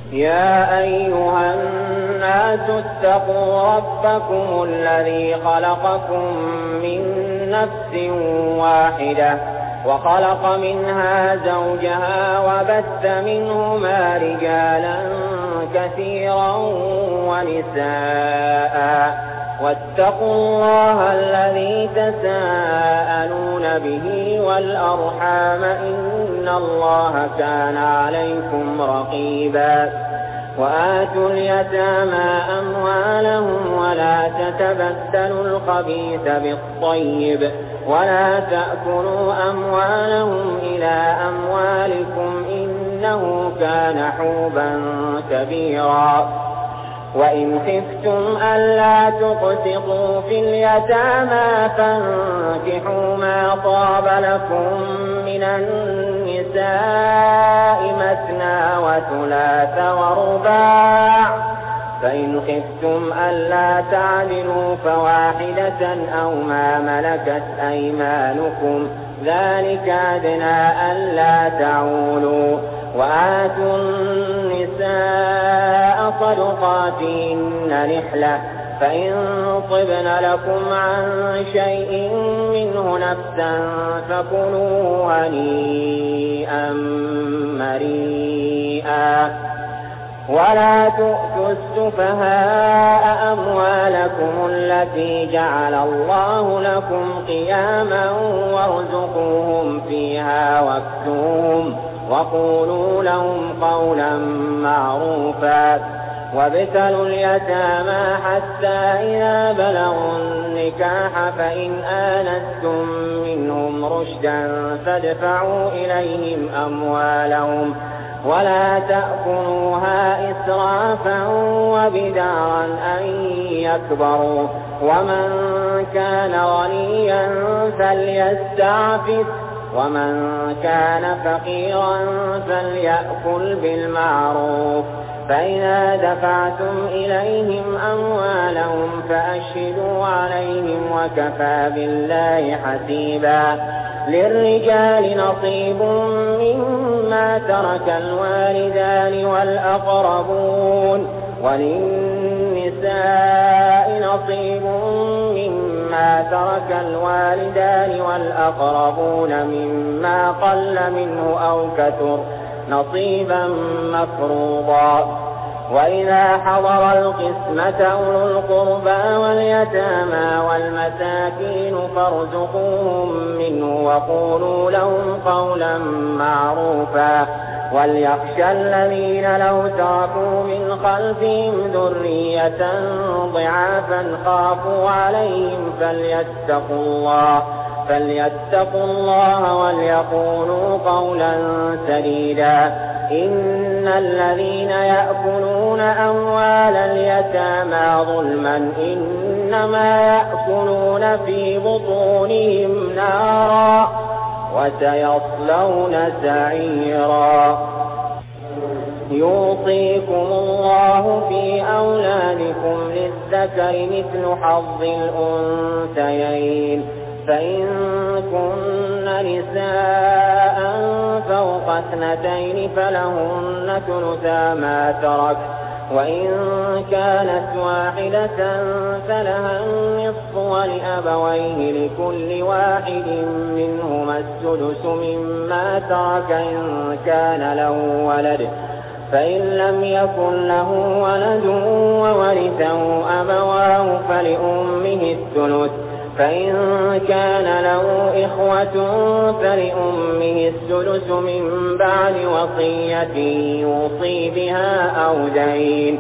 يا أيها الناس اتقوا ربكم الذي خلقكم من نفس واحدة وخلق منها زوجها وبث منهما رجالا كثيرا ونساء واتقوا الله الذي تساءلون به والأرحام إن الله كان عليكم رقيبا وآتوا اليتامى أموالهم ولا تتبدلوا الخبيث بالطيب ولا تأكلوا أموالهم إلى أموالكم إنه كان حوبا كبيرا وإن خفتم ألا تقسطوا في اليتامى فانكحوا ما طاب لكم من النساء مثنى وثلاث ورباع فإن خفتم ألا تعدلوا فواحدة أو ما ملكت أيمانكم ذلك أدنى ألا تعولوا وآتوا النساء صدقاتهن نحلة فإن طبن لكم عن شيء منه نفسا فكلوه هنيئا مريئا ولا تؤتوا السفهاء أموالكم التي جعل الله لكم قياما وارزقوهم فيها واكسوهم وقولوا لهم قولا معروفا وابتلوا اليتامى حتى إذا بلغوا النكاح فإن آنستم منهم رشدا فادفعوا إليهم أموالهم ولا تأكلوها إسرافا وبدارا أن يكبروا ومن كان غنيا فليستعفف ومن كان فقيرا فليأكل بالمعروف فإذا دفعتم إليهم أموالهم فأشهدوا عليهم وكفى بالله حسيبا للرجال نصيب مما ترك الوالدان والأقربون وللنساء نصيب مما ترك الوالدان والأقربون مما قل منه أو كثر نصيبا مفروضا وإذا حضر القسمة أولو القربى واليتامى والمساكين فارزقوهم منه وقولوا لهم قولا معروفا وليخشى الذين لو تركوا من خلفهم ذرية ضعافا خافوا عليهم فليتقوا الله وليقولوا قولا سديدا إن الذين يأكلون أموال اليتامى ظلما إنما يأكلون في بطونهم نارا وسيصلون سعيرا يوصيكم الله في أولادكم للذكر مثل حظ الأنثيين فإن كن نساء فوق 2 فلهن ثلثا ما ترك وإن كانت واحدة فلها النصف ولأبويه لكل واحد منهما السدس مما ترك إن كان له ولد فإن لم يكن له ولد وورثه أبواه فلأمه الثلث فإن كان له إخوة فلأمه الثلث من بعد وصية يوصي بها أو دين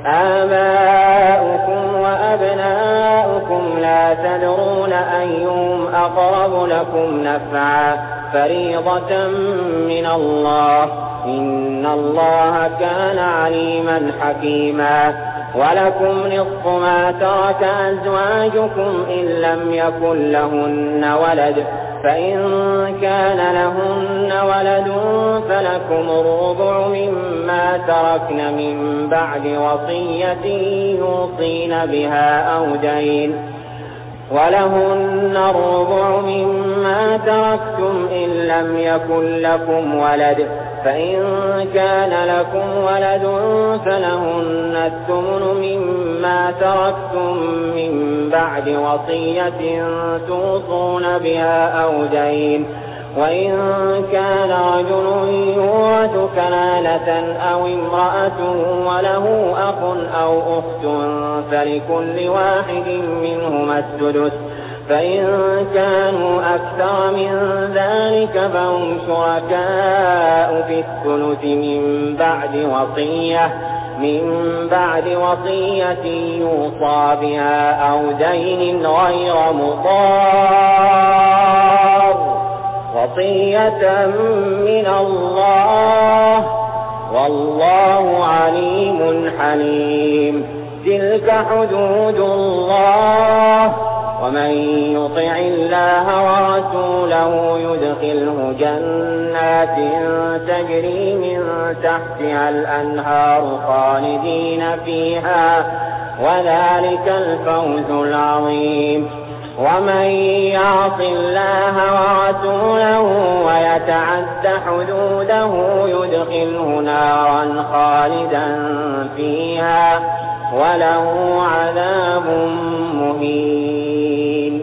آباؤكم وأبناؤكم لا تدرون أيهم أقرب لكم نفعا فريضة من الله إن الله كان عليما حكيما ولكم نصف ما ترك أزواجكم إن لم يكن لهن ولد فإن كان لهن ولد فلكم الربع مما تركن من بعد وصية يوصين بها أو دين ولهن الربع مما تركتم إن لم يكن لكم ولد فإن كان لكم ولد فلهن الثمن مما تركتم من بعد وصية توصون بها أو دين. وإن كان رجل يورث كلالة أو امرأة وله أخ أو أخت فلكل واحد منهما السدس، فإن كانوا أكثر من ذلك فهم شركاء في الثلث من بعد وصية يوصى بها أو دين غير مضار، وصية من الله والله عليم حليم. تلك حدود الله، ومن يطع الله ورسوله يدخله جنات تجري من تحتها الأنهار خالدين فيها، وذلك الفوز العظيم. ومن يعص الله ورسوله ويتعد حدوده يدخله نارا خالدا فيها وله عذاب مهين.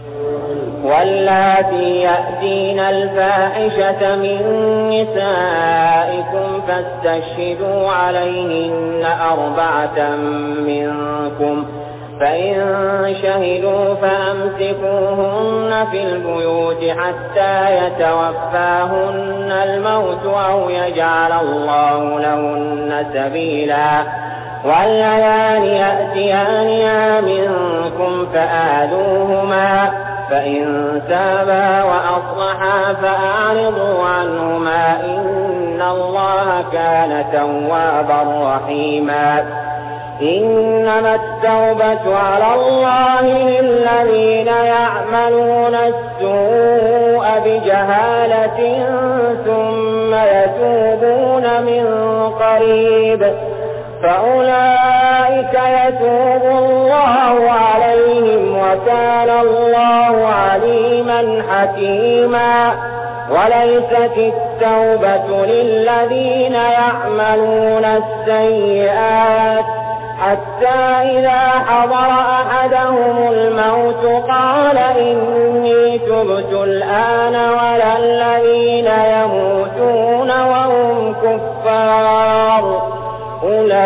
واللاتي يأتين الفاحشة من نسائكم فاستشهدوا عليهن 4 منكم، فإن شهدوا فأمسكوهن في البيوت حتى يتوفاهن الموت أو يجعل الله لهن سبيلا. والليان يأتيانها منكم فآذوهما، فإن تابا وأصلحا فأعرضوا عنهما إن الله كان توابا رحيما. إنما التوبة على الله للذين يعملون السوء بجهالة ثم يتوبون من قريب فأولئك يتوب الله عليهم وكان الله عليما حكيما. وليست التوبة للذين يعملون السيئات حتى إذا حضر أحدهم الموت قال إني تبت الآن ولا الذين يموتون وهم كفار أولئك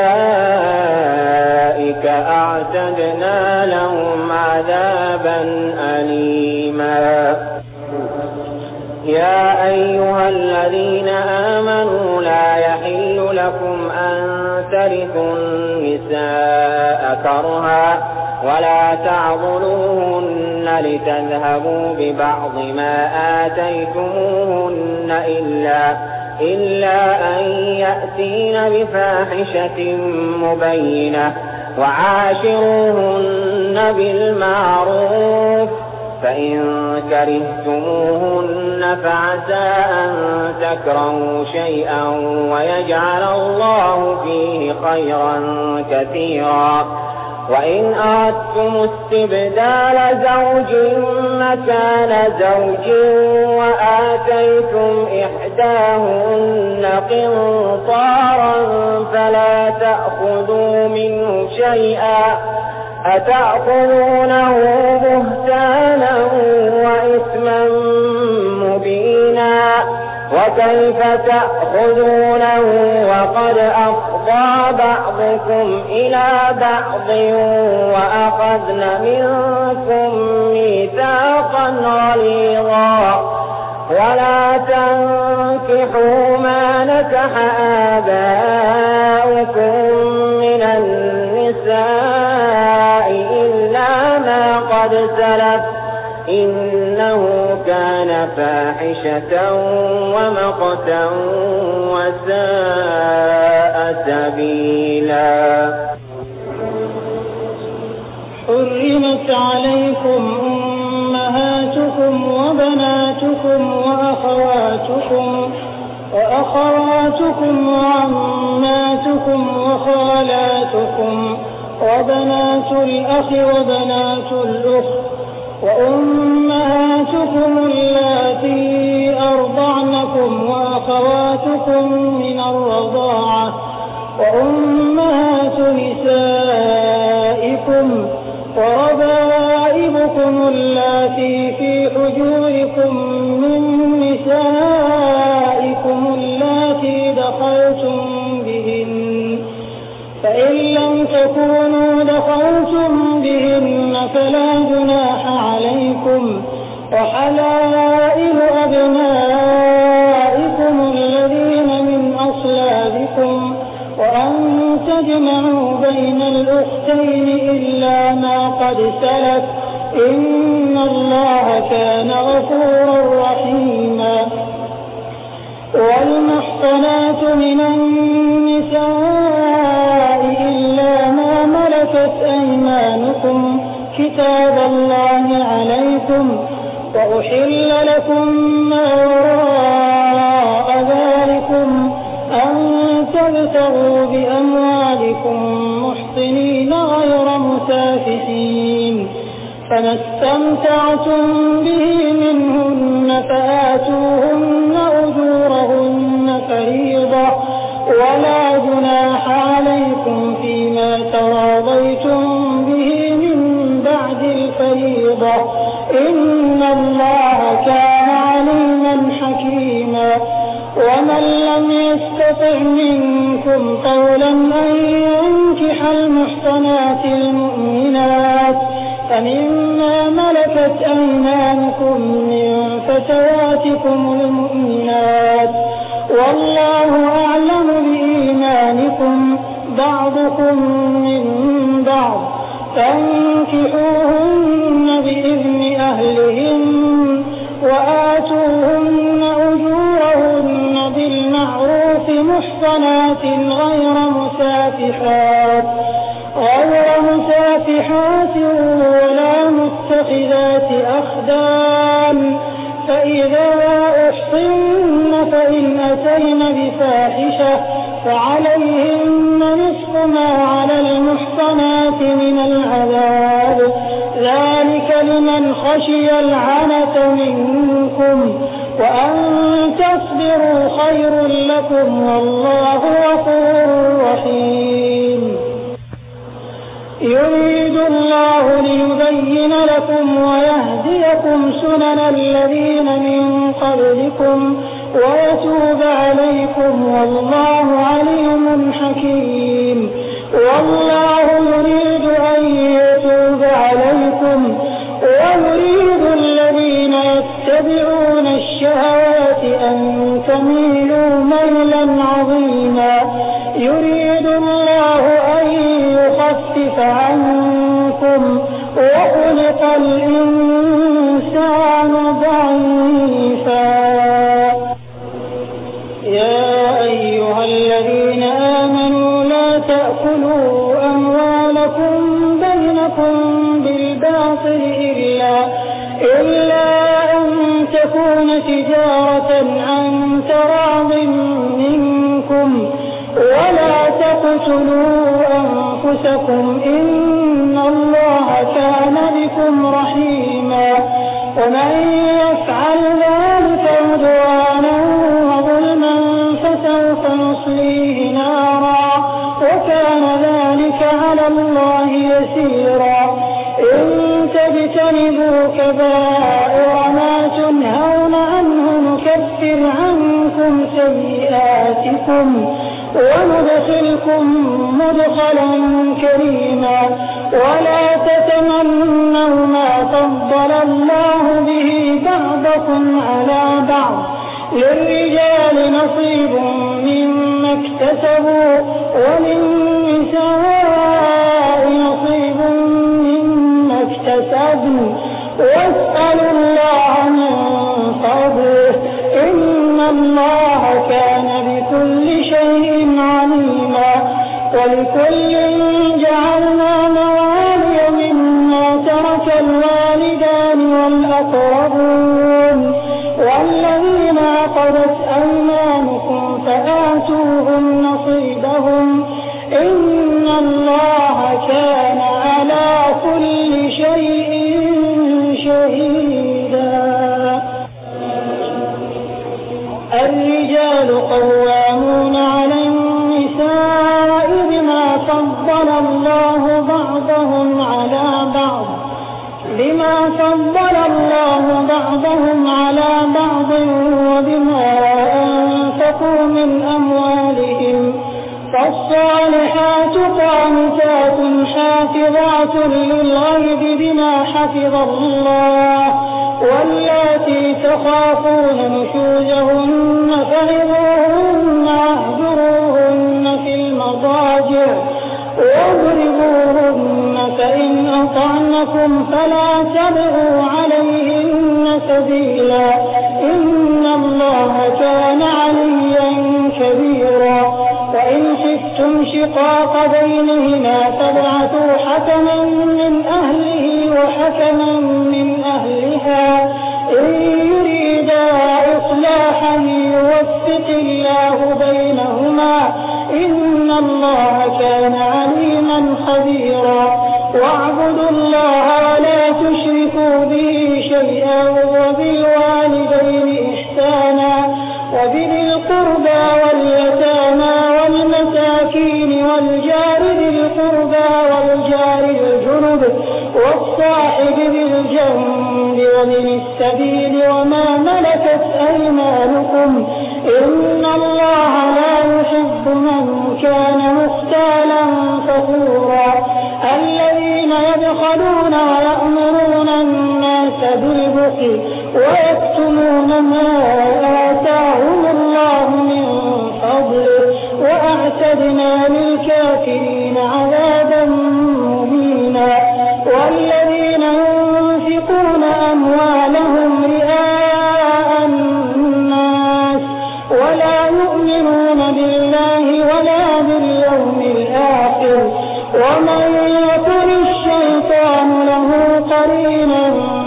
أعتدنا لهم عذابا أليما. يا أيها الذين آمنوا لا يحل لكم أن ترثوا النساء كرها ولا تعضلوهن لتذهبوا ببعض ما آتيتموهن إلا أن يأتين بفاحشة مبينة وعاشروهن بالمعروف. فإن كرهتموهن فعسى أن تكرهوا شيئا ويجعل الله فيه خيرا كثيرا. وإن أردتم استبدال زوج مكان زوج وآتيتم إحداهن قنطارا فلا تأخذوا منه شيئا أتأخذونه بهتانا وإثما مبينا. وكيف تأخذونه وقد أفضى بعضكم إلى بعض وأخذن منكم ميثاقا غليظا. ولا تنكحوا ما نكح آباؤكم من النساء إلا ما قد سلف إنه كان فاحشة ومقتا وساء سبيلا. حرمت عليكم أمهاتكم وبناتكم وأخواتكم وعماتكم وخالاتكم وبنات الأخ وبنات الأخت وأمهاتكم اللاتي أرضعنكم وأخواتكم من الرضاعة وأمهات نسائكم وربائبكم اللاتي في حجوركم من نسائكم اللاتي دخلتم بهن فإن لم تكونوا دخلتم بهن فلا جناح عليكم وحلائل أبنائكم الذين من أصلابكم وأن تجمعوا بين الأختين إلا ما قد سلف إن الله كان غفورا رحيما. والمحصنات من النساء إلا ما ملكت أيمانكم كتاب الله عليكم وأحل لكم ما وراء ذلكم أن تبتغوا بأموالكم محصنين غير مسافحين فما استمتعتم به منهن فآتوهن أجورهن فريضة ولا جناح عليكم فيما تراضيتم به من بعد الفريضة إن الله كان عليما حكيما. ومن لم يستطع منكم قولا أن ينكح المحصنات المؤمنات فمما ملكت أيمانكم من فتياتكم المؤمنات والله أعلم بإيمانكم بعضكم من بعض فانكحوهن بإذن أهلهن وآتوهن أجورهن بالمعروف محصنات غير مسافحات ولا متخذات أخدان فإذا أحصن فإن أتين بفاحشة فعليهن نصف ما على المحصنات من العذاب ذلك لمن خشي العنة منكم وأن تصبروا خير لكم والله غفور رحيم. يريد الله ليبين لكم ويهديكم سنن الذين من قبلكم ويتوب عليكم والله عليم حكيم. والله يريد أن يتوب عليكم ويريد الذين يتبعون الشهوات أن تميلوا ميلا عظيما. يريد الله أن يخفف عنكم وخلق الإنسان ضعيفا. يا أيها الذين آمنوا لا تأكلوا أموالكم بينكم بالباطل إلا أن تكون تجارة عن تراض منكم ولا تقتلوا أنفسكم إن الله كان بكم رحيما. ومن يفعل ذلك عدوانا وظلما فسوف نصليه نارا وكان ذلك على الله يسيرا. إن تجتنبوا كبائر ما تنهون عنه نكفر عنكم سيئاتكم وندخلكم مدخلا كريما. ولا تتمنوا ما فضل الله به بعضكم على بعض للرجال نصيب مما اكتسبوا وللنساء نصيب مما اكتسبن واسألوا الله من فضله إن الله كان بكل شيء عليما. ولكل جعلنا موالي مما ترك الوالدان والأقربون والذين عقدت أيمانكم فآتوهم نصيبهم إن الله كان على كل شيء شهيدا. فضل الله بعضهم على بعض وبما أنفقوا من أموالهم فالصالحات قانتات حافظات للغيب بما حفظ الله واللاتي تخافون نشوزهن فعظوهن واهجروهن في المضاجع واضربوهن فإن أطعنكم فلا تبغوا عليهن سبيلا إن الله كان عليا كبيرا وإن خفتم شقاق بينهما فابعثوا حكما من أهله وحكما من أهلها إن يريدا إصلاحا يوفق الله بينهما إن الله كان عليما خبيرا واعبدوا الله ولا تشركوا به شيئا وبالوالدين إحسانا وبذي القربى واليتامى والمساكين والجار ذي القربى والجار الجنب والصاحب بالجنب ومن السبيل وما ملكت أيمانكم إن الله لا يحب من كان مختالا فخورا الذين يبخلون ويأمرون الناس بالبخل ويكتمون ما آتاهم الله من فضله وأعتدنا للكافرين عذابا مهينا والذين ينفقون أموالهم رئاء الناس ولا يؤمنون بالله ولا باليوم الآخر ومن يكن الشيطان له قرينا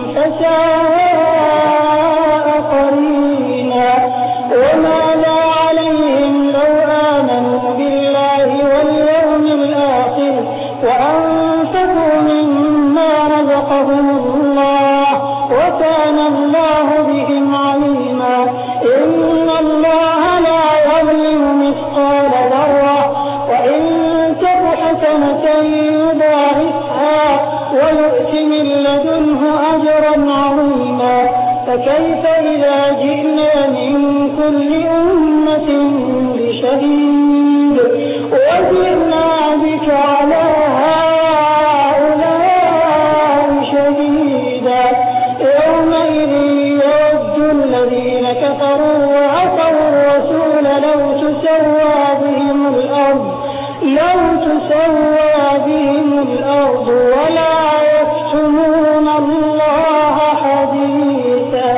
فساء قرينا وماذا عليهم لو آمنوا بالله واليوم الآخر وأنفقوا مما رزقهم الله وكان الله بهم عليما إن الله لا يظلم مثقال ذرة وإن تك حسنة يضاعفها ويؤت من لدنه أجرا عظيما فكيف إذا جئنا من كل أمة بشهيد وجئنا بك على هؤلاء شهيدا يومئذ يود الذين كفروا وعصوا الرسول لو تسوى بهم الأرض ولا يكتمون الله حديثا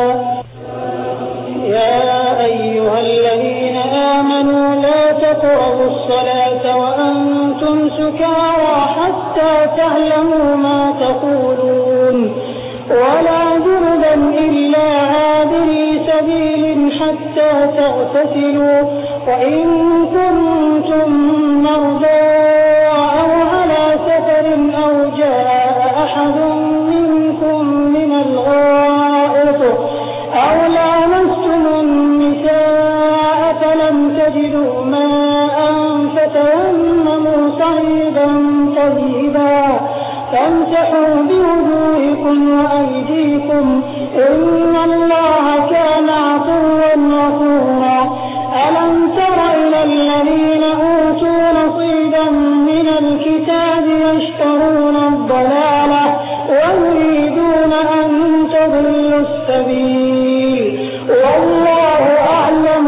يا أيها الذين آمنوا لا تقربوا الصلاة وأنتم سكارى حتى تعلموا ما تقولون ولا جنبا إلا عابري سبيل حتى تغتسلوا وإن كنتم مرضى أو على سفر أو جاء أحد منكم من الغائط أو لامستم النساء فلم تجدوا ماء فتيمموا صعيدا طيبا فامسحوا بوجوهكم وأيديكم إن الله كان عفوا غفورا ألم تر إلى الذين أوتوا نصيبا من الكتاب يشترون الضلالة ويريدون أن تضلوا السبيل والله أعلم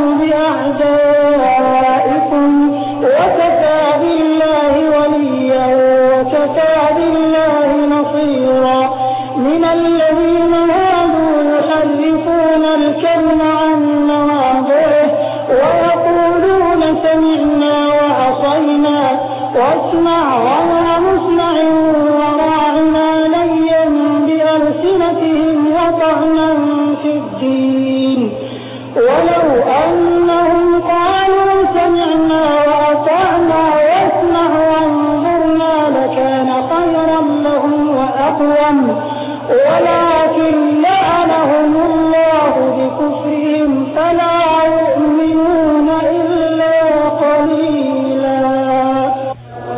بأعدائكم وكفى بالله وليا وكفى بالله نصيرا من الذين هادوا يحرفون الكلم عن مواضعه ويقولون سمعنا وعصينا واسمع غير مسمع وراعنا ليا بألسنتهم وطعنا في الدين ولو أنهم قالوا سمعنا وأطعنا واسمع وانظرنا لكان خيرا لهم وأقوم ولكن لعنهم الله بكفرهم فلا يؤمنون إلا قليلا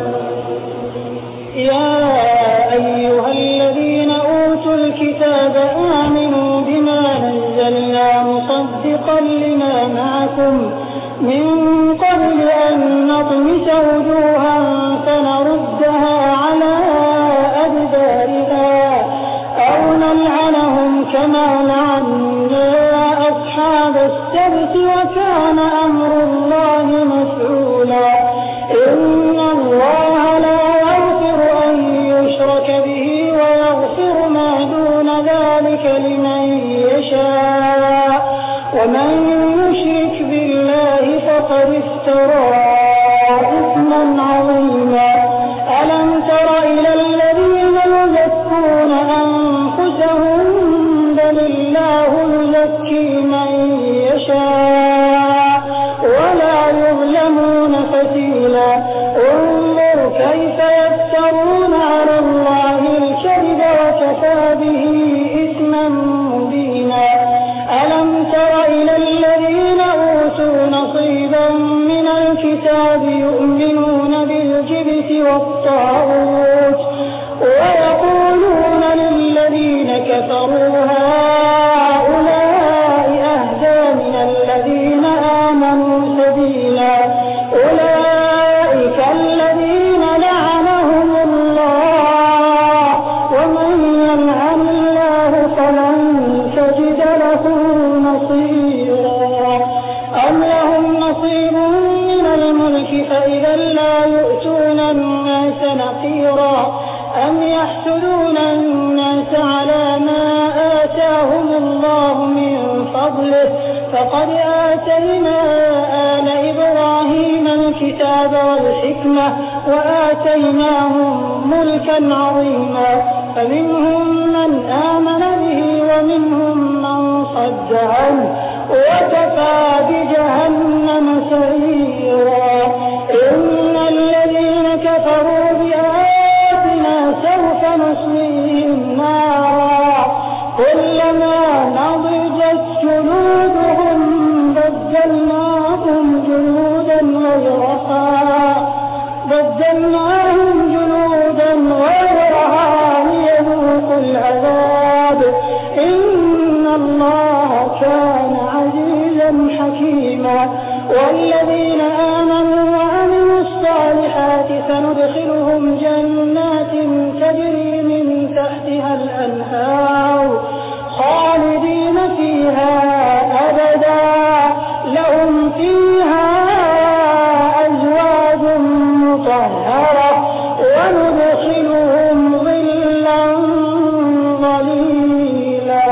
من قبل أن نطمس وجوها فنردها على أدبارها أو نلعنهم كما لعنا أصحاب السبت وكان أمر الله مفعولا إن الله لا يغفر أن يشرك به ويغفر ما دون ذلك لمن يشاء ومن يشرك بالله فقد افترى إثما عظيما ألم تر إلى الذين يزكون أنفسهم بل الله يزكي من يشاء ولا يظلمون فتيلا انظر كيف يفترون على الله الكذب وكفى به إثما مبينا ألم تر إلى الذين أوتوا نصيبا من الكتاب يؤمنون بالجبت والطاغوت ويقولون للذين كفروا هؤلاء أهدى من الذين آمنوا سبيلا أولئك الذين لعنهم الله ومن يلعن الله فلن تجد له نصيرا أم لهم نصيب من الملك فإذا لا يؤتون الناس نقيرا أم يحسدون الناس على ما آتاهم الله من فضله فقد آتينا آل إبراهيم الكتاب والحكمة وآتيناهم ملكا عظيما فمنهم من آمن به ومنهم من صد عنه وكفى بجهنم سعيرا إن الذين كفروا بآياتنا سوف نصليهم نارا كلما نضجت جلودهم بدلناهم جلودا غيرها ليذوقوا العذاب إن الله كان عزيزا حكيما والذين آمنوا وعملوا الصالحات سندخلهم جنات تجري من تحتها الأنهار خالدين فيها أبدا لهم فيها أزواج مطهرة وندخلهم ظلا ظليلا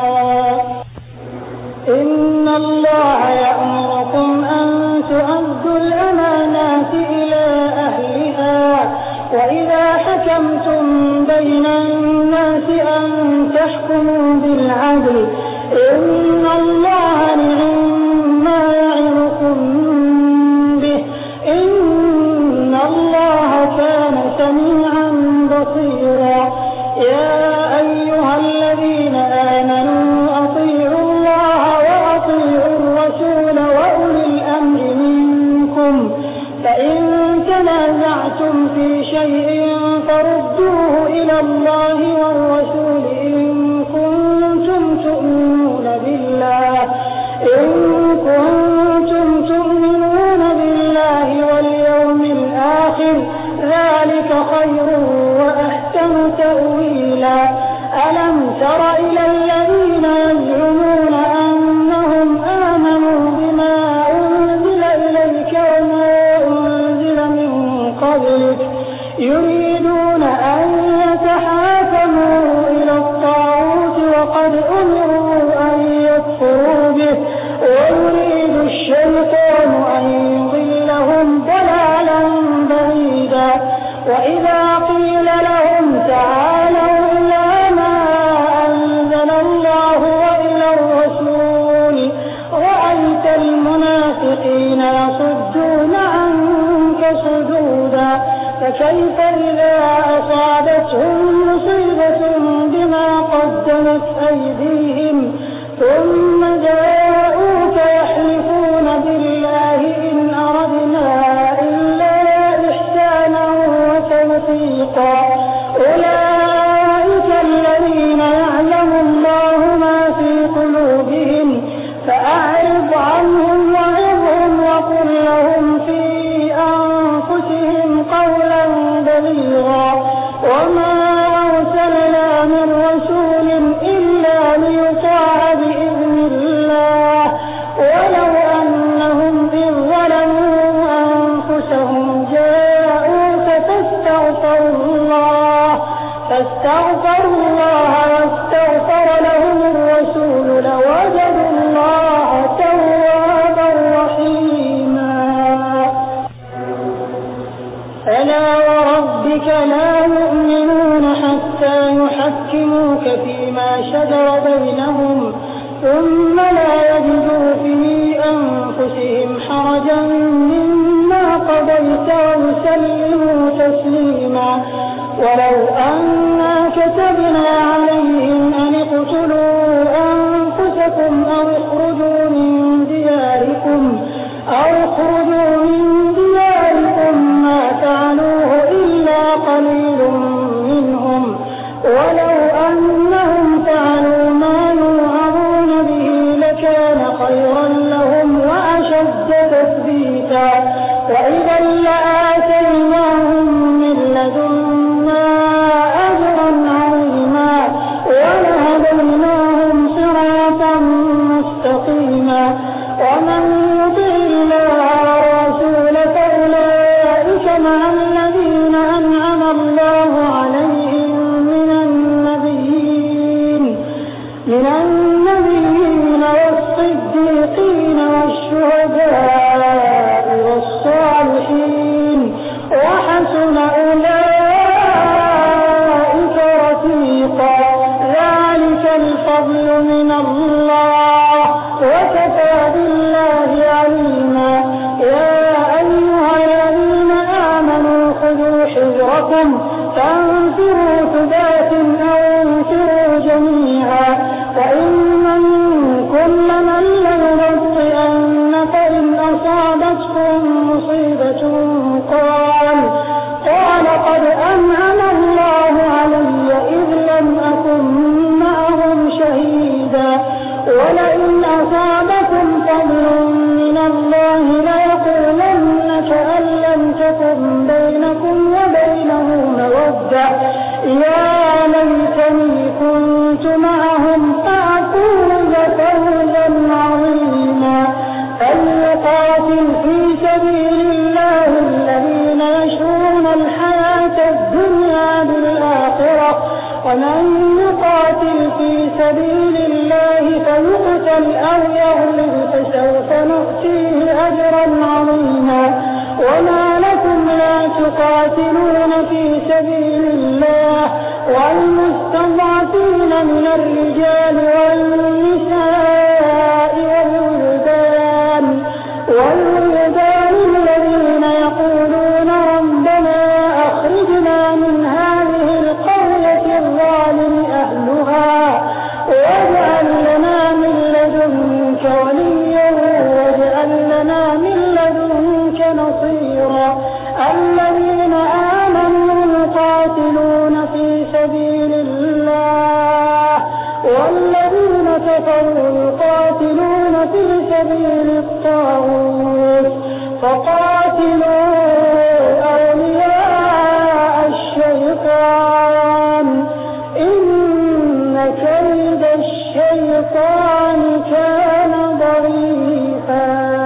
إن الله يأمركم أن تؤدوا الأمانات إلى أهلها وإذا حكمتم بين الناس أن تحكموا بالعدل إن الله نعم ما يعظكم به إن الله كان سميعا بصيرا يا أيها الذين آمنوا أطيعوا الله وأطيعوا الرسول وأولي الأمر منكم فإن تنازعتم في شيء فردوه إلى الله والرسول إن كنتم تؤمنون بالله واليوم الآخر ذلك خير وأحسن تأويلا ألم تر إلى الذين يزعمون أنهم آمنوا بما أنزل إليك وما أنزل من قبلك يريدون أن يتحاكموا إلى الطاغوت وقد أمروا أن يكفروا به ويريد الشيطان أن يضلهم ضلالا بعيدا وإذا قيل لهم تعالوا إلى ما أنزل الله وإلى الرسول رأيت المنافقين يصدون عنك صدودا فكيف إذا أصابتهم مصيبة بما قدمت أيديهم ثم جاءوك يحلفون بالله إن أردنا إلا إحسانا وتوفيقا أولئك الذين يعلم الله ما في قلوبهم فأعرض عنهم وعظهم وقل وما أرسلنا من رسول إلا ليطاع بإذن الله ولو أنهم إذ ظلموا أنفسهم جاءوك فاستغفروا الله واستغفر لهم الرسول لوجدوا الله توابا رحيما. فلا وربك لا يؤمنون حتى يحكموك فيما شجر بينهم ثم لا يجدوا في أنفسهم حرجا مما قضيت ويسلموا تسليما. ولو أنا كتبنا عليهم أن اقتلوا أنفسكم أو اخرجوا من دياركم ما فعلوه إلا قليل منهم ولو أنهم فعلوا ما يوعظون به لكان خيرا لهم وأشد تثبيتا وإذا لآتيناهم من لدنا أجرا عظيما ولهديناهم صراطا مستقيما. ومن يطع الله ورسوله فأولئك مع الذين أنعم الله عليهم من النبيين والصديقين والشهداء والصالحين وحسن أولئك رفيقا. ذلك الفضل من الله وكفى بالله عليما. يا أيها الذين آمنوا خذوا حذركم فانفروا ثبات أو انفروا جميعا فإن منكم لمن ليبطئن فإن أصابتكم مصيبة قال قد أنعم الله علي إذ لم أكن معهم شهيدا ولئن أصابكم فضل من الله ليقولن كأن لم تكن بينكم وبينه مودة يا ليتني كنت معهم فأفوز فوزا عظيما. فليقاتل في سبيل الله الذين يشرون الحياة الدنيا بالآخرة ومن يقاتل في سبيل الله فيقتل أو يغلب فسوف نؤتيه أجرا عظيما. وما لكم لا تقاتلون في سبيل الله والمستضعفين من الرجال والنساء والولدان الذين يقولون ربنا أخرجنا من هذه القرية الظالم أهلها واجعل لنا من لدنك وليا واجعل لنا من لدنك نصيرا. الذين آمنوا يقاتلون في سبيل الله والذين كفروا يقاتلون في سبيل الطاغوت فقاتلوا أولياء الشيطان إن كيد الشيطان كان ضعيفا.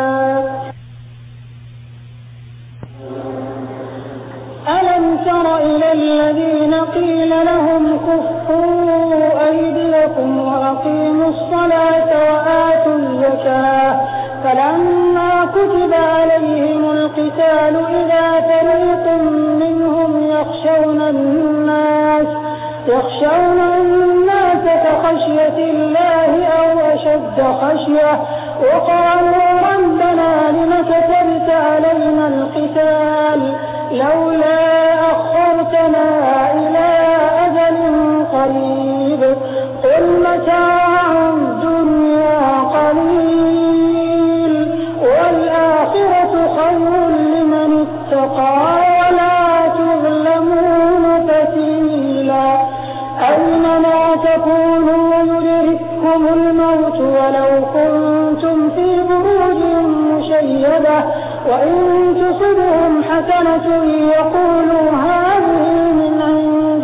ألم تر إلى الذين قيل لهم كفوا أيديكم وأقيموا الصلاة وآتوا الزكاة فلما كتب عليهم القتال إذا فريق منهم يخشون الناس كخشية الله أو أشد خشية وقالوا ربنا لم كتبت علينا القتال لولا أخرتنا إلى أجل قريب قل متاع الدنيا قليل والآخرة خير لمن اتقى ولا تظلمون فتيلا. أينما تكونوا يدرككم الموت ولو كنتم في بروج مشيدة وإن تصبهم حسنة يقولوا هذه من عند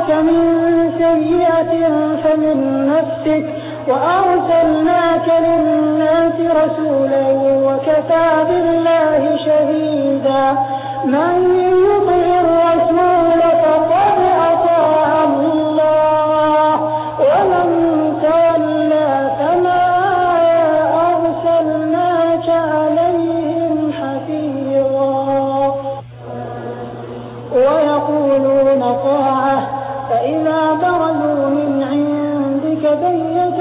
أصابك من سيئة فمن نفسك وأرسلناك للناس رسولا وكفى بالله شهيدا من يطع الرسول فقد أطاع الله ومن تولى فما أرسلناك عليهم حفيظا ويقولون طاعة فإذا برزوا من عندك بيت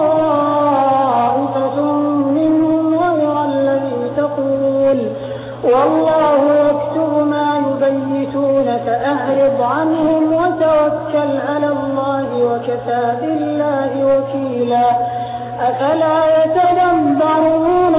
طائفة منهم غير الذي تقول والله يكتب ما يبيتون فأعرض عنهم وتوكل على الله وكفى بالله وكيلا أفلا يتدبرون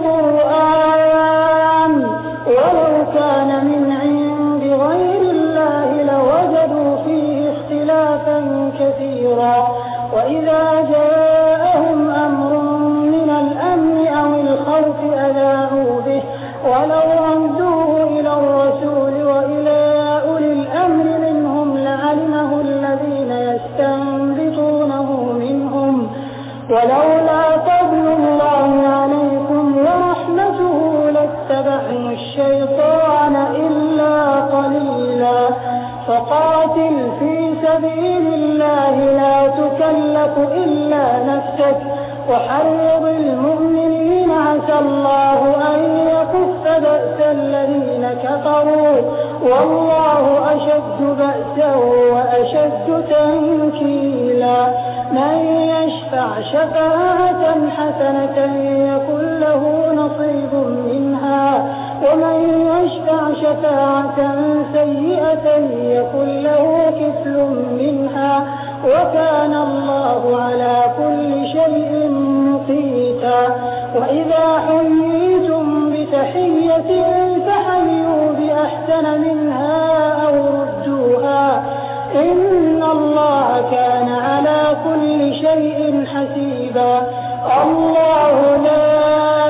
القرآن ولو كان من عند غير الله لوجدوا فيه اختلافا كثيرا وإذا جاءهم أمر من الأمن أو الخوف أذاعوا به ولو ردوه إلى الرسول وإلى أولي الأمر منهم لعلمه الذين يستنبطونه منهم ولولا فضل الله عليكم ورحمته لاتبعتم الشيطان إلا قليلا فقاتل في سبيل الله لا تكلف إلا نفسك وحرض المؤمنين عسى الله أن يكف بأس الذين كفروا والله أشد بأسا وأشد تنكيلا من يشفع شفاعة حسنة يكن له نصيب منها ومن يشفع شفاعة سيئة يكن له كفل منها وكان الله على كل شيء مقيتا وإذا حييتم بتحية فحيوا بأحسن منها أو ردوها إن الله كان على كل شيء حسيبا الله لا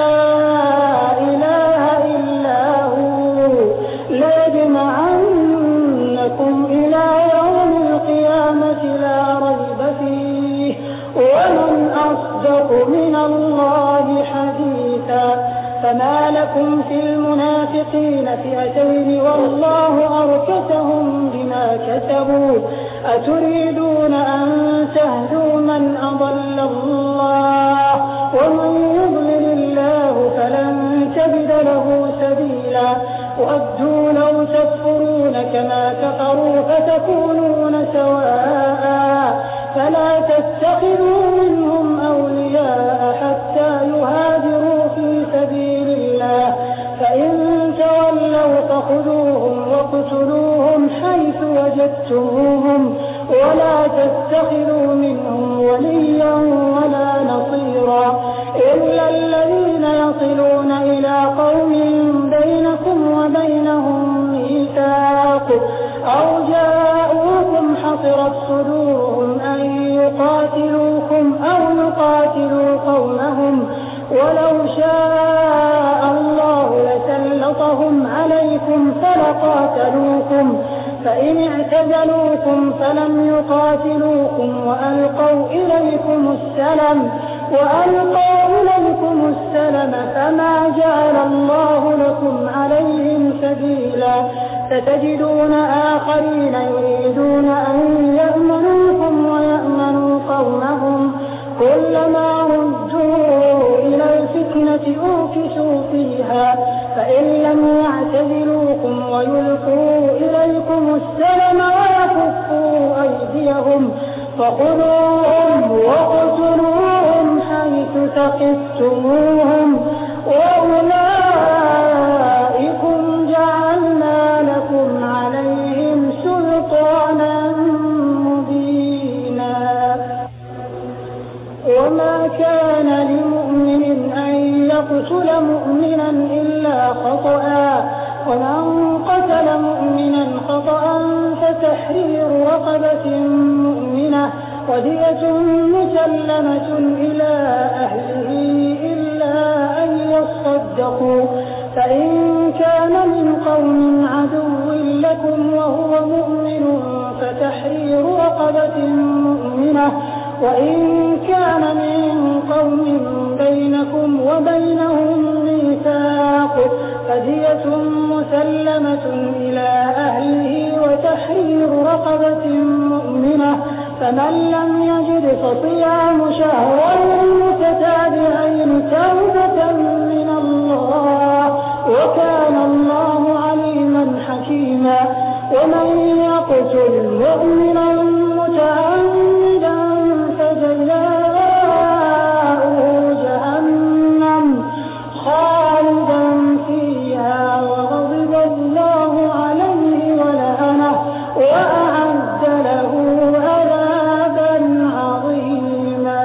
إله إلا هو ليجمعنكم إلى يوم القيامة لا ريب فيه ومن أصدق من الله حديثا فما لكم في المنافقين فئتين والله أركسهم بما كسبوا أتريدون أن تهدوا من أضل الله ومن يضلل الله فلن تجد له سبيلا وأدوا لو تكفرون كما كفروا فتكونون سواء فلا تتخذوا منهم أولياء حتى يهاجروا في سبيل الله فإن تولوا فخذوهم واقتلوهم حيث وجدتموهم ولا تتخذوا منهم وليا ولا نصيرا إلا الذين يصلون إلى قوم بينكم وبينهم ميثاق أو جاءوكم حصرت صدورهم أن يقاتلوكم أو يقاتلوا قومهم ولو شاء الله لسلطهم عليكم فلقاتلوكم فإن اعتزلوكم فلم يقاتلوكم وألقوا إليكم السلم فما جعل الله لكم عليهم سبيلا ستجدون آخرين يريدون أن يأمنوكم ويأمنوا قومهم كلما ردوا إلى الفتنة أوكسوا فيها فإن لم يعتزلوكم ويلقوا إليكم السلم ويكفوا أيديهم فخذوهم واقتلوهم حيث ثقفتموهم وأولئكم جعلنا لكم عليهم سلطانا مبينا وما كان لمؤمن أن يقتل مؤمنا إلا خطأ ومن قتل مؤمنا خطأ فتحرير رقبة مؤمنة ودية مسلمة إلى أهله إلا أن يصدقوا فإن كان من قوم عدو لكم وهو مؤمن فتحرير رقبة مؤمنة وإن كان من قوم بينكم وبينهم ميثاق فدية مسلمة إلى أهله وتحرير رقبة مؤمنة فمن لم يجد فصيام شهرين متتابعين توبة من الله وكان الله عليما حكيما ومن يقتل مؤمنا متعمدا فجزاؤه جهنم خالدا فيها وغضب الله عليه ولعنه وأعد له عذابا عظيما.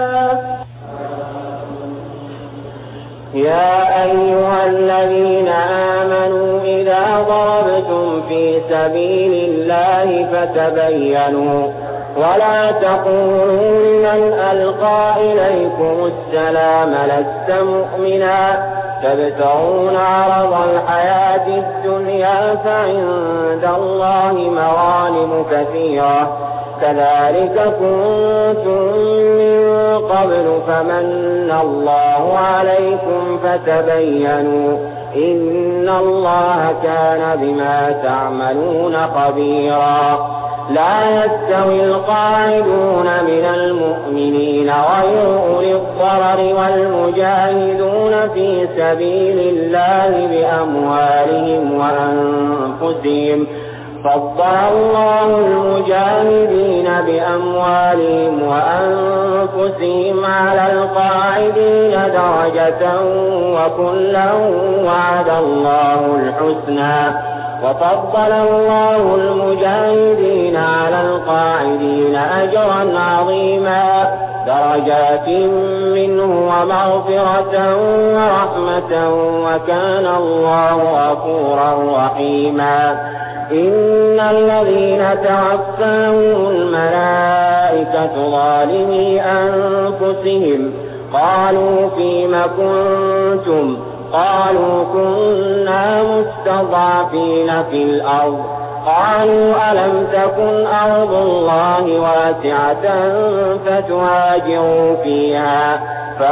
يا أيها الذين آمنوا إذا ضربتم في سبيل الله فتبينوا ولا تقولوا لمن ألقى إليكم السلام لست مؤمنا تبتغون عرض الحياة الدنيا فعند الله مغانم كثيرة كذلك كنتم من قبل فمن الله عليكم فتبينوا إن الله كان بما تعملون خبيرا. لا يستوي القاعدون من المؤمنين غير أولي الضرر والمجاهدون في سبيل الله بأموالهم وأنفسهم فضل الله المجاهدين بأموالهم وأنفسهم على القاعدين درجة وكلا وعد الله الحسنى وفضل الله المجاهدين على القاعدين أجرا عظيما درجات منه ومغفرة ورحمة وكان الله غفورا رحيما. إن الذين توفاهم الملائكة ظالمي أنفسهم قالوا فيم كنتم قالوا كنا مستضعفين في الأرض قالوا ألم تكن أرض الله واسعة فتهاجروا فيها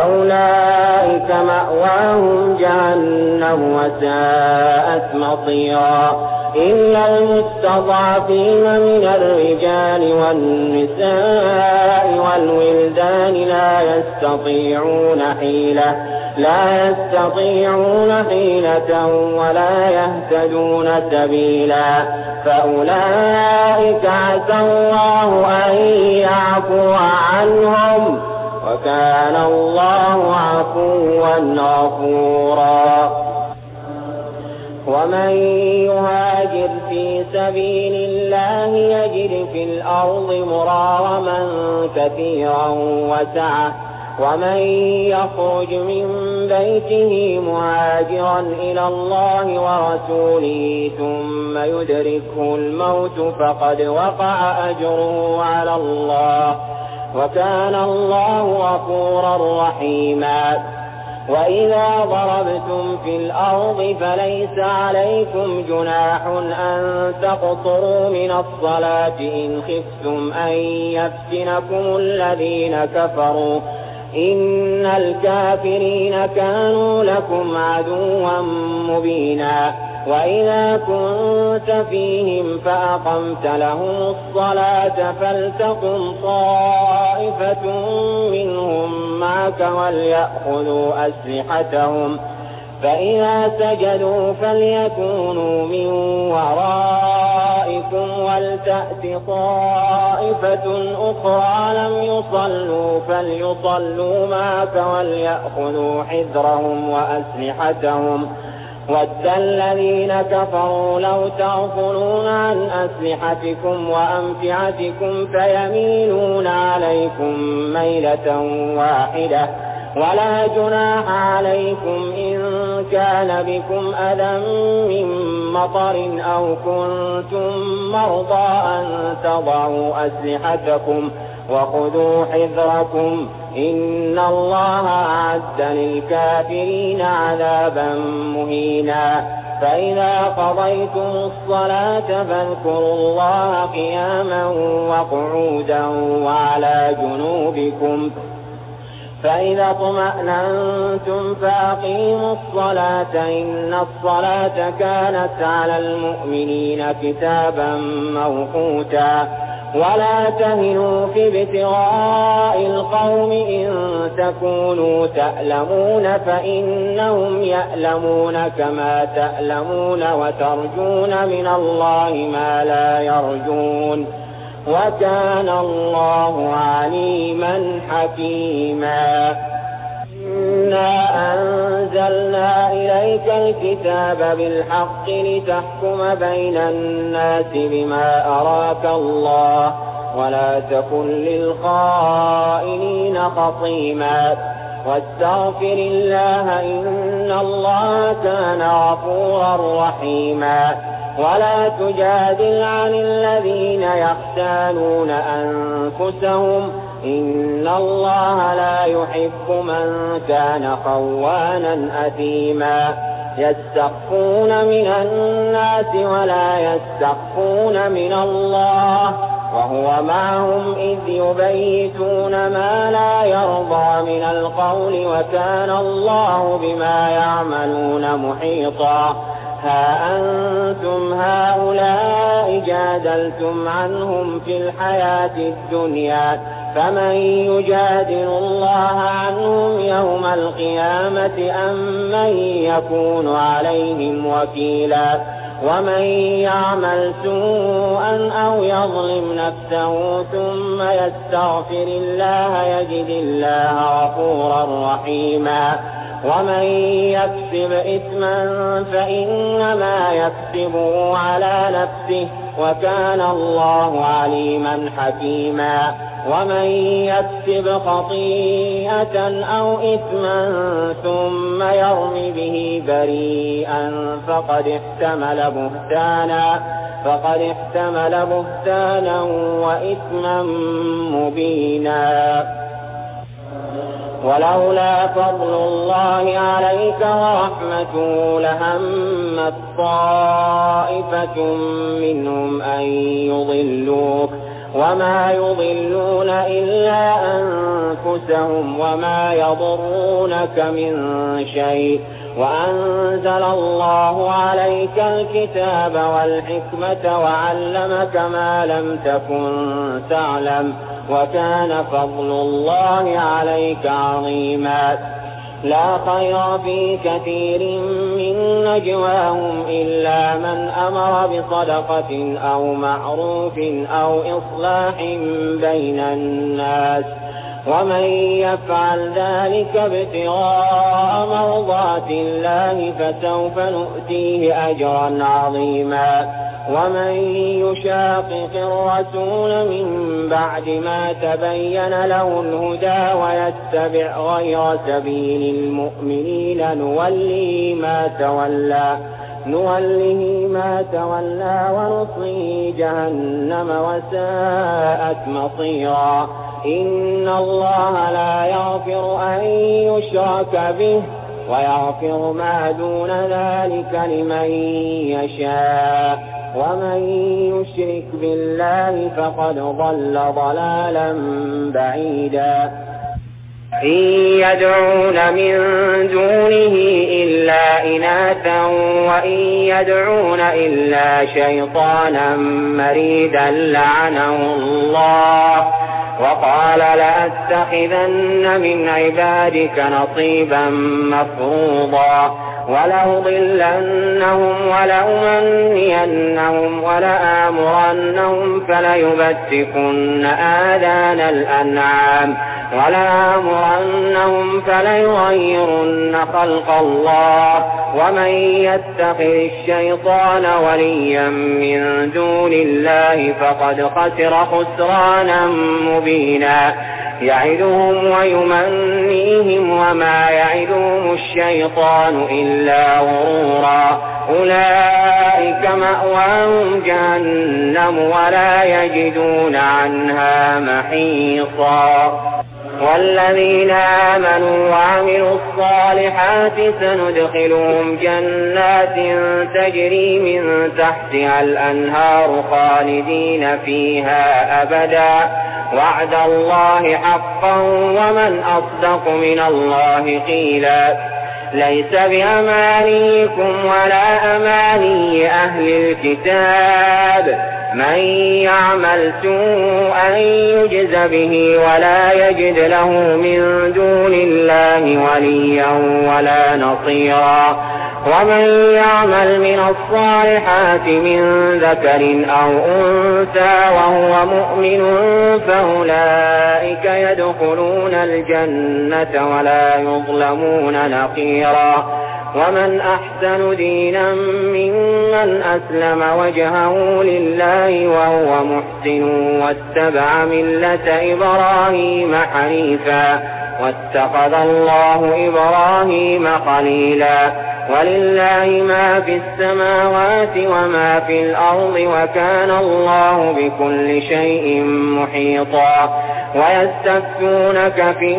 فأولئك مأواهم جهنم وساءت مصيرا. إلا المستضعفين من الرجال والنساء والولدان لا يستطيعون حيلة ولا يهتدون سبيلا فأولئك عسى الله أن يعفو عنهم وكان الله عفوا غفورا. ومن يهاجر في سبيل الله يجد في الأرض مراغما كثيرا وسعة ومن يخرج من بيته مهاجرا إلى الله ورسوله ثم يدركه الموت فقد وقع أجره على الله وكان الله غفورا رحيما. وإذا ضربتم في الأرض فليس عليكم جناح أن تقصروا من الصلاة إن خفتم أن يفتنكم الذين كفروا إن الكافرين كانوا لكم عدوا مبينا. وإذا كنت فيهم فأقمت لهم الصلاة فلتقم طائفة منهم معك وليأخذوا أسلحتهم فإذا سجدوا فليكونوا من ورائكم ولتأت طائفة أخرى لم يصلوا فليصلوا معك وليأخذوا حذرهم وأسلحتهم ود الذين كفروا لو تغفلون عن أسلحتكم وأمتعتكم فيميلون عليكم ميلة واحدة ولا جناح عليكم إن كان بكم أذى من مطر أو كنتم مرضى أن تضعوا أسلحتكم وخذوا حذركم إن الله أعد للكافرين عذابا مهينا. فإذا قضيتم الصلاة فاذكروا الله قياما وقعودا وعلى جنوبكم فإذا اطمأننتم فأقيموا الصلاة إن الصلاة كانت على المؤمنين كتابا موقوتا ولا تهنوا في ابتغاء القوم إن تكونوا تألمون فإنهم يألمون كما تألمون وترجون من الله ما لا يرجون وكان الله عليما حكيما إنا أنزلنا إليك الكتاب بالحق لتحكم بين الناس بما أراك الله ولا تكن للخائنين خصيما واستغفر الله إن الله كان غفورا رحيما ولا تجادل عن الذين يختانون أنفسهم إن الله لا يحب من كان خوانا أثيما يستخفون من الناس ولا يستخفون من الله وهو معهم إذ يبيتون ما لا يرضى من القول وكان الله بما يعملون محيطا ها أنتم هؤلاء جادلتم عنهم في الحياة الدنيا فمن يجادل الله عنهم يوم القيامة أم من يكون عليهم وكيلا ومن يعمل سوءا أو يظلم نفسه ثم يستغفر الله يجد الله غفورا رحيما ومن يكسب إثما فإنما يكسبه على نفسه وكان الله عليما حكيما ومن يكسب خطيئة أو إثما ثم يرم به بريئا فقد احتمل بهتانا وإثما مبينا ولولا فضل الله عليك ورحمته لهمت طائفة منهم أن يضلوك وما يضلون إلا أنفسهم وما يضرونك من شيء وأنزل الله عليك الكتاب والحكمة وعلمك ما لم تكن تعلم وكان فضل الله عليك عظيما لا خير في كثير من نجواهم إلا من أمر بصدقة أو معروف أو إصلاح بين الناس ومن يفعل ذلك ابتغاء مرضات الله فسوف نؤتيه أجرا عظيما ومن يشاقق الرسول من بعد ما تبين له الهدى ويتبع غير سبيل المؤمنين نوله ما تولى ونصله جهنم وساءت مصيرا إن الله لا يغفر أن يشرك به ويغفر ما دون ذلك لمن يشاء ومن يشرك بالله فقد ضل ضلالا بعيدا إن يدعون من دونه إلا إناثا وإن يدعون إلا شيطانا مريدا لعنه الله وقال لأتخذن من عبادك نصيبا مفروضا ولأضلنهم ولأمنينهم ولآمرنهم فليبتكن آذان الأنعام ولآمرنهم فليغيرن خلق الله ومن يتخذ الشيطان وليا من دون الله فقد خسر خسرانا مبينا يعدهم ويمنيهم وما يعدهم الشيطان إلا غرورا أولئك مأواهم جهنم ولا يجدون عنها محيصا والذين آمنوا وعملوا الصالحات سندخلهم جنات تجري من تحتها الأنهار خالدين فيها أبدا وعد الله حقا ومن أصدق من الله قيلا ليس بأمانيكم ولا أماني أهل الكتاب من يعمل سوءا يجز به ولا يجد له من دون الله وليا ولا نصيرا ومن يعمل من الصالحات من ذكر أو أنثى وهو مؤمن فأولئك يدخلون الجنة ولا يظلمون نقيرا ومن أحسن دينا ممن أسلم وجهه لله وهو محسن واتبع ملة إبراهيم حنيفا واتخذ الله إبراهيم خليلا ولله ما في السماوات وما في الأرض وكان الله بكل شيء محيطا ويستفتونك في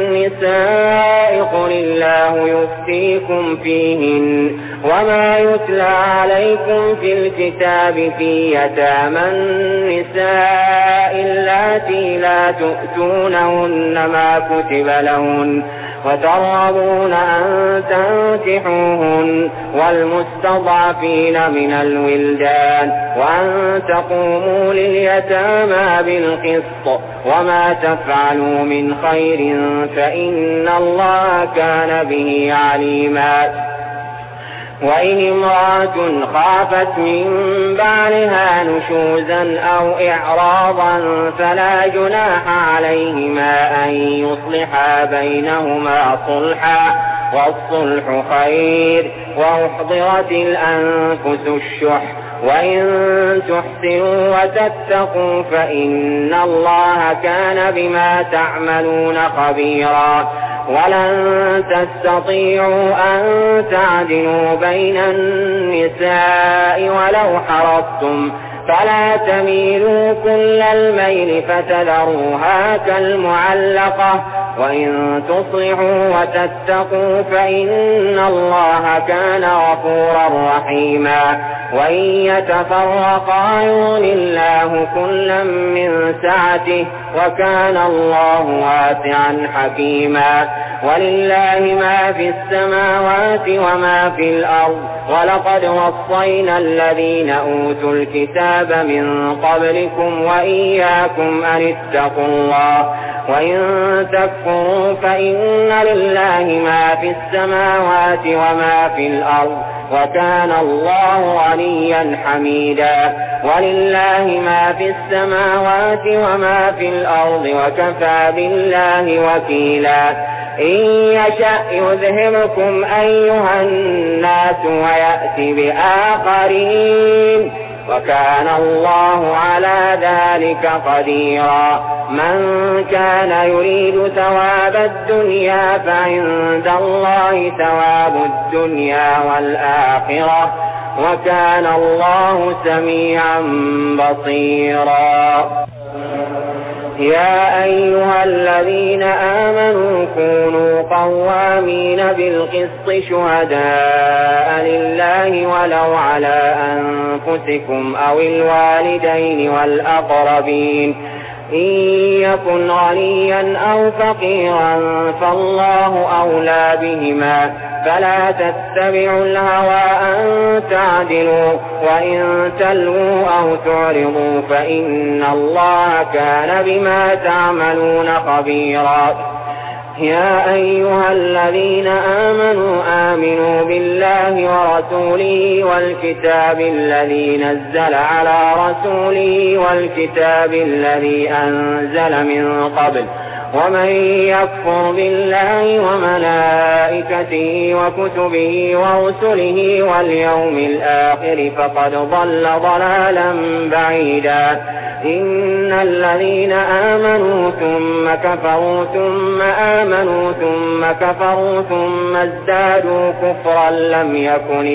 النساء قل الله يفتيكم فيهن وما يتلى عليكم في الكتاب في يتامى النساء اللاتي لا تؤتونهن ما كتب لهن وترغبون أن تنكحوهن والمستضعفين من الولدان وأن تقوموا لليتامى بالقسط وما تفعلوا من خير فإن الله كان به عليما وإن امرأة خافت من بعلها نشوزا أو إعراضا فلا جناح عليهما أن يصلحا بينهما صلحا والصلح خير وأحضرت الأنفس الشح وإن تحسنوا وتتقوا فإن الله كان بما تعملون خبيرا ولن تستطيعوا أن تعدلوا بين النساء ولو حرصتم فلا تميلوا كل الميل فتذروها كالمعلقة وإن تصلحوا وتتقوا فإن الله كان غفورا رحيما وإن يتفرقا يغن الله كلا من سعته وكان الله واسعا حكيما ولله ما في السماوات وما في الأرض ولقد وصينا الذين أوتوا الكتاب من قبلكم وإياكم أن اتقوا الله وإن تكفروا فإن لله ما في السماوات وما في الأرض وكان الله غنيا حميدا ولله ما في السماوات وما في الأرض وكفى بالله وكيلا إن يشأ يذهبكم أيها الناس ويأتي بآخرين وكان الله على ذلك قديرا من كان يريد ثواب الدنيا فعند الله ثواب الدنيا والآخرة وكان الله سميعا بصيرا يا أيها الذين آمنوا كونوا قوامين بالقسط شهداء لله ولو على أنفسكم أو الوالدين والأقربين إن يكن غنيا أو فقيرا فالله أولى بهما فلا تتبعوا الهوى أن تعدلوا وإن تلووا أو تعرضوا فإن الله كان بما تعملون خبيرا يا أيها الذين آمنوا بالله ورسوله والكتاب الذي نزل على رسوله والكتاب الذي أنزل من قبل ومن يكفر بالله وملائكته وكتبه ورسله واليوم الآخر فقد ضل ضلالا بعيدا إن الذين آمنوا ثم كفروا ثم آمنوا ثم كفروا ثم ازدادوا كفرا لم يكن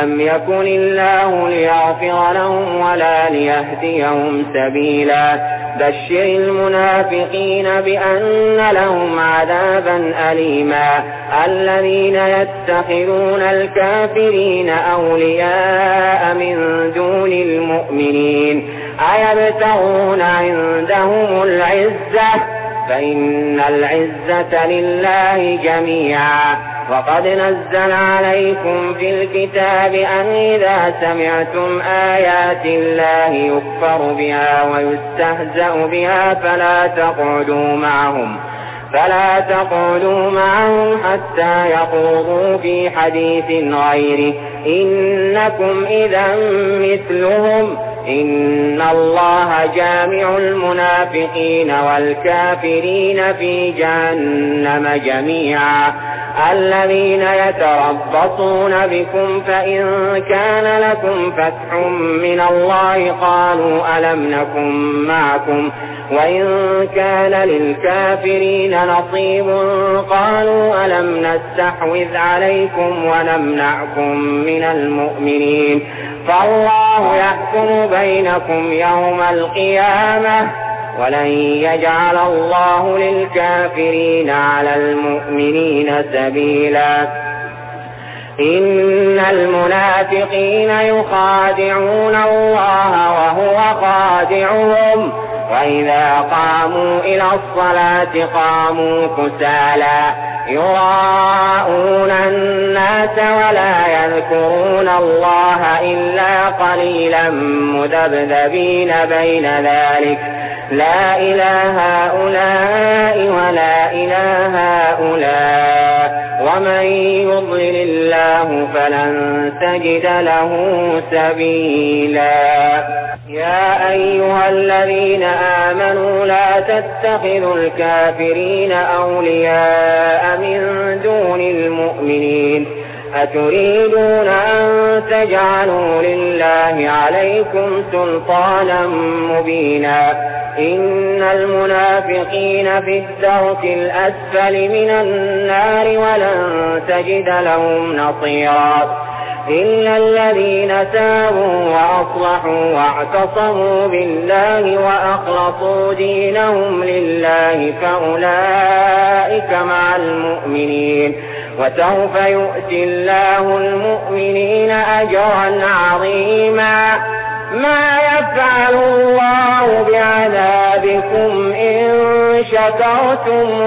الله ليغفر لهم ولا ليهديهم سبيلا بشر المنافقين بأن لهم عذابا أليما الذين يتخذون الكافرين أولياء من دون المؤمنين أيبتغون عندهم العزة فإن العزة لله جميعا وقد نزل عليكم في الكتاب أن إذا سمعتم آيات الله يكفر بها ويستهزأ بها فلا تقعدوا معهم حتى يخوضوا في حديث غيره إنكم إذا مثلهم إن الله جامع المنافقين والكافرين في جهنم جميعا الذين يتربصون بكم فإن كان لكم فتح من الله قالوا ألم نكن معكم وإن كان للكافرين نصيب قالوا ألم نستحوذ عليكم ونمنعكم من المؤمنين فالله يحكم بينكم يوم القيامة ولن يجعل الله للكافرين على المؤمنين سبيلا إن المنافقين يخادعون الله وهو خادعهم وإذا قاموا إلى الصلاة قاموا كسالى يراءون الناس ولا يذكرون الله إلا قليلا مذبذبين بين ذلك لا إله هؤلاء ولا إله هؤلاء ومن يضلل الله فلن تجد له سبيلا يا أيها الذين آمنوا لا تتخذوا الكافرين أولياء من دون المؤمنين أتريدون أن تجعلوا لله عليكم سلطانا مبينا إن المنافقين في الدرك الأسفل من النار ولن تجد لهم نصيرا إلا الذين تابوا وأصلحوا واعتصموا بالله وأخلصوا دينهم لله فأولئك مع المؤمنين وسوف يؤتي الله المؤمنين أجرا عظيما ما يفعل الله بعذابكم إن شكرتم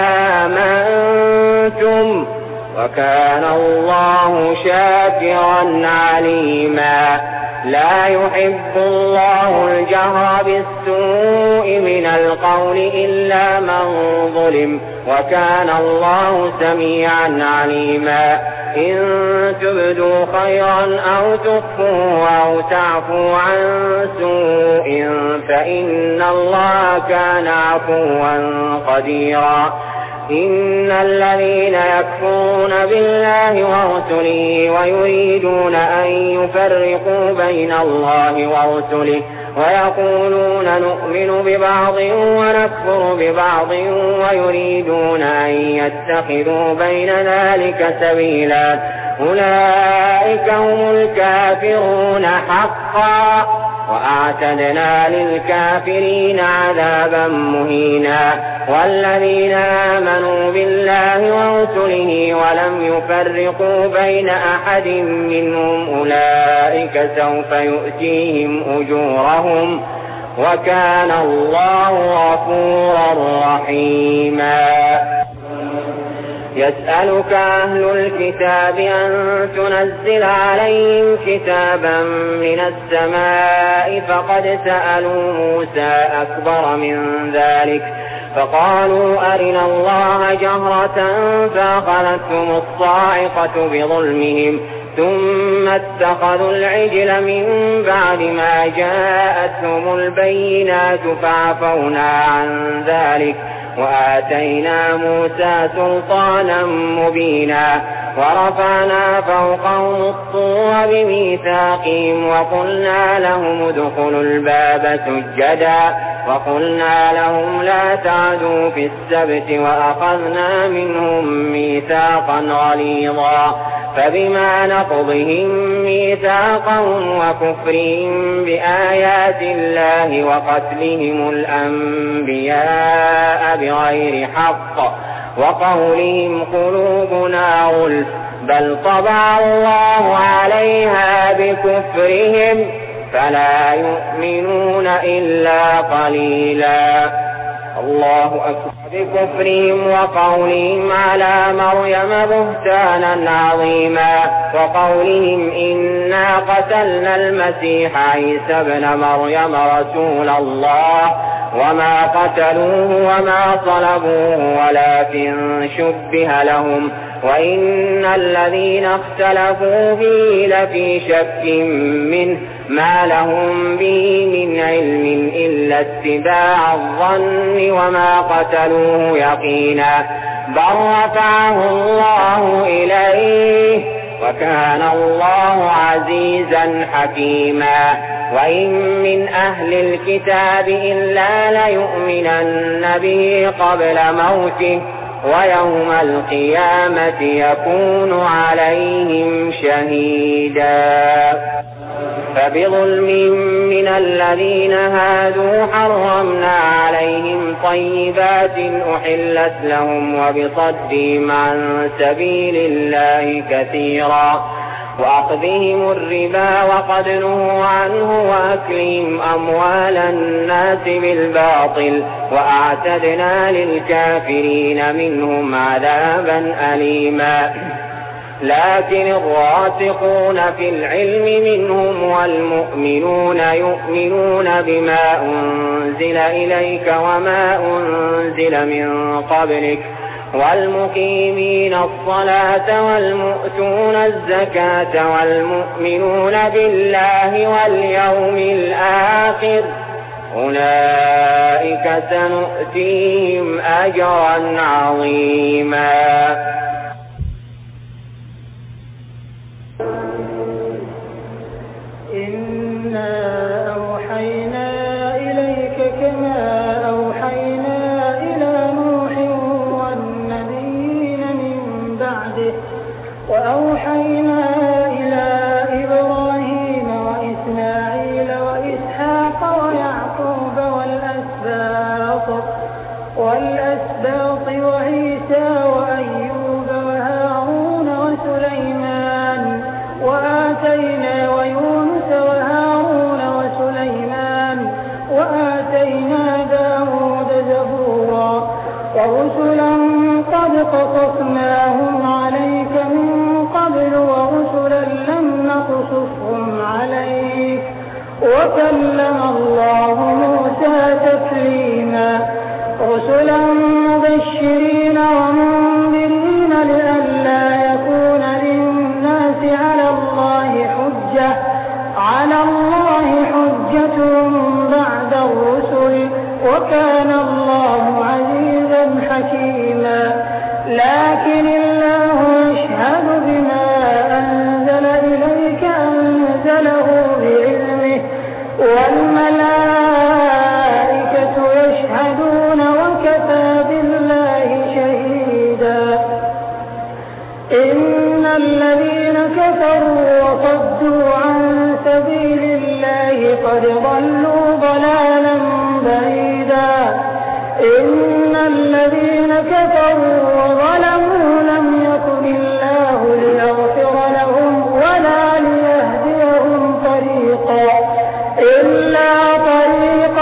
وآمنتم وكان الله شاكرا عليما لا يحب الله الجهر بالسوء من القول إلا من ظلم وكان الله سميعا عليما إن تبدوا خيرا أو تخفوا أو تعفوا عن سوء فإن الله كان عفوا قديرا إن الذين يكفرون بالله ورسله ويريدون أن يفرقوا بين الله ورسله ويقولون نؤمن ببعض ونكفر ببعض ويريدون أن يتخذوا بين ذلك سبيلا أولئك هم الكافرون حقا وأعتدنا للكافرين عذابا مهينا والذين آمنوا بالله ورسله ولم يفرقوا بين أحد منهم أولئك سوف يؤتيهم أجورهم وكان الله غفورا رحيما يسألك أهل الكتاب أن تنزل عليهم كتابا من السماء فقد سألوا موسى أكبر من ذلك فقالوا أرنا الله جهرة فأخذتهم الصاعقة بظلمهم ثم اتخذوا العجل من بعد ما جاءتهم البينات فعفونا عن ذلك وآتينا موسى سلطانا مبينا ورفعنا فوقهم الطور بميثاقهم وقلنا لهم ادخلوا الباب سجدا وقلنا لهم لا تعدوا في السبت وأخذنا منهم ميثاقا غليظا فبما نقضهم ميثاقهم وكفرهم بآيات الله وقتلهم الأنبياء بغير حق وقولهم قلوبنا غلف بل طبع الله عليها بكفرهم فلا يؤمنون إلا قليلا. الله أكبر. بكفرهم وقولهم على مريم بهتانا عظيما وقولهم إنا قتلنا المسيح عيسى ابن مريم رسول الله وما قتلوه وما صلبوه ولكن شبه لهم وإن الذين اختلفوا فيه لفي شك منه ما لهم به من علم إلا اتباع الظن وما قتلوه يقينا بل رفعه الله إليه وكان الله عزيزا حكيما. وإن من أهل الكتاب إلا ليؤمنن به قبل موته ويوم القيامة يكون عليهم شهيدا. فبظلم من الذين هادوا حرمنا عليهم طيبات أحلت لهم وبصدهم عن سبيل الله كثيرا وأخذهم الربا وقد نهوا عنه وأكلهم أموال الناس بالباطل وأعتدنا للكافرين منهم عذابا أليما. لكن الراسخون في العلم منهم والمؤمنون يؤمنون بما أنزل إليك وما أنزل من قبلك والمقيمين الصلاة والمؤتون الزكاة والمؤمنون بالله واليوم الآخر أولئك سنؤتيهم أجرا عظيما. إنا أوحينا إليك كما أوحينا إلى نوح والنبيين من بعده وأوحينا إلى إبراهيم وإسماعيل وإسحاق ويعقوب والأسباط وعيسى وأيوب وهارون وسليمان وآتينا داود زبورا ورسلا قد قصصناهم عليك من قبل ورسلا لم نقصصهم عليك وكلم الله موسى تكليما. رسلا مبشرين ومنذرين لئلا يكون للناس على الله حجة بعد الرسل وكان الله عزيزا حكيما. لكن الله يشهد بما أنزل إليك أنزله بعلمه والملائكة يشهدون وكفى بالله شهيدا. إن الذين كفروا وصدوا عن سبيل الله قد ضلوا ضلالا بعيدا. إن الذين كفروا وظلموا لم يكن الله ليغفر لهم ولا ليهديهم طريقا إلا طريق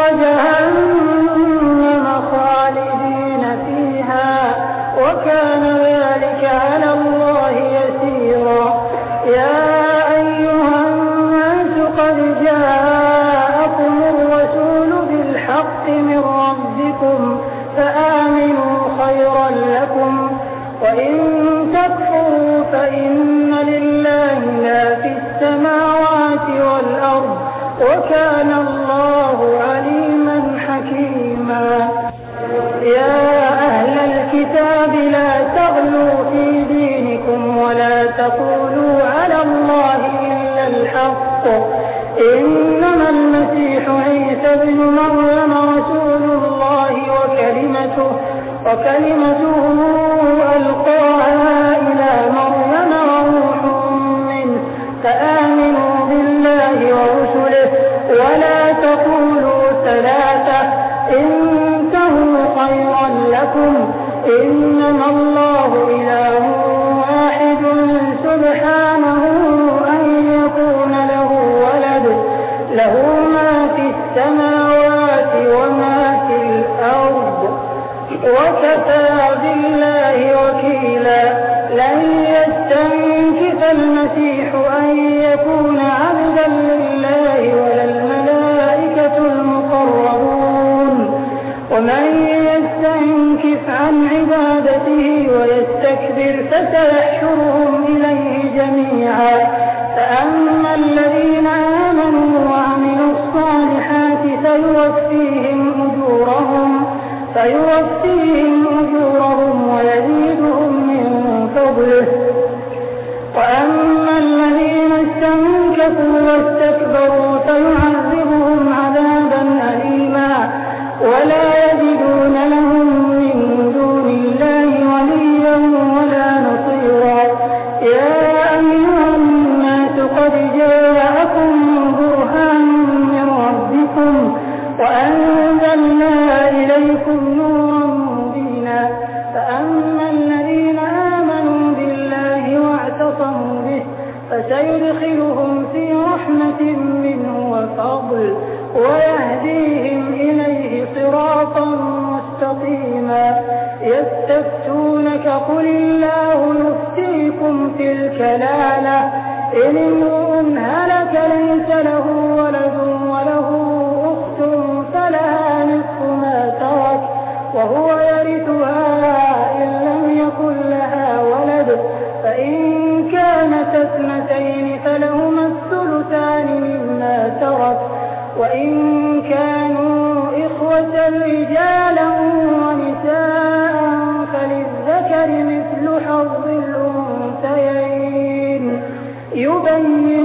جهنم خالدين فيها وكان ذلك على الله يسيرا. يا أيها الناس قد جاءكم الرسول بالحق من ربكم فآمنوا خيرا لكم وإن تكفروا فإن لله ما في السماوات والأرض وكان الله عليما حكيما. يا أهل الكتاب لا تغلوا في دينكم ولا تقولوا على الله إلا الحق إنما المسيح عيسى ابن مريم رسول الله وكلمته ألقاها إلى مريم وروح إنما الله إله واحد سبحانه أن يكون له ولد له ما في السماوات وما في الأرض وكفى بالله وكيلا لن يستنكف المسيح أن يكون عبدا لله ولا الملائكة المقربون ومن يستنكف عن عبادته ويستكبر فسيحشرهم إليه جميعا فأما الذين آمنوا وعملوا الصالحات فيوفيهم أجورهم ويزيدهم من فضله وأما الذين استنكفوا واستكبروا فيعذبهم عذابا أليما ولا يجدون لهم من دون الله وليا ولا نصيرا يا أيها الناس قد جاءكم برهان من ربكم وأنزلنا إليكم نورا مبينا فأما الذين آمنوا بالله واعتصموا به فسيدخلهم في رحمة منه وفضل ويهديهم إليه صراطا مستقيما يستفتونك قل الله يفتيكم في الكلالة إن امرؤ هلك ليس له ولد وله أخت فلها نصف ما ترك وهو يرثها إن لم يكن لها ولد فإن كانت اثنتين فلهما الثلثان مما ترك وإن كانوا إخوة رجالا ونساء فللذكر مثل حظ الأنثيين يبين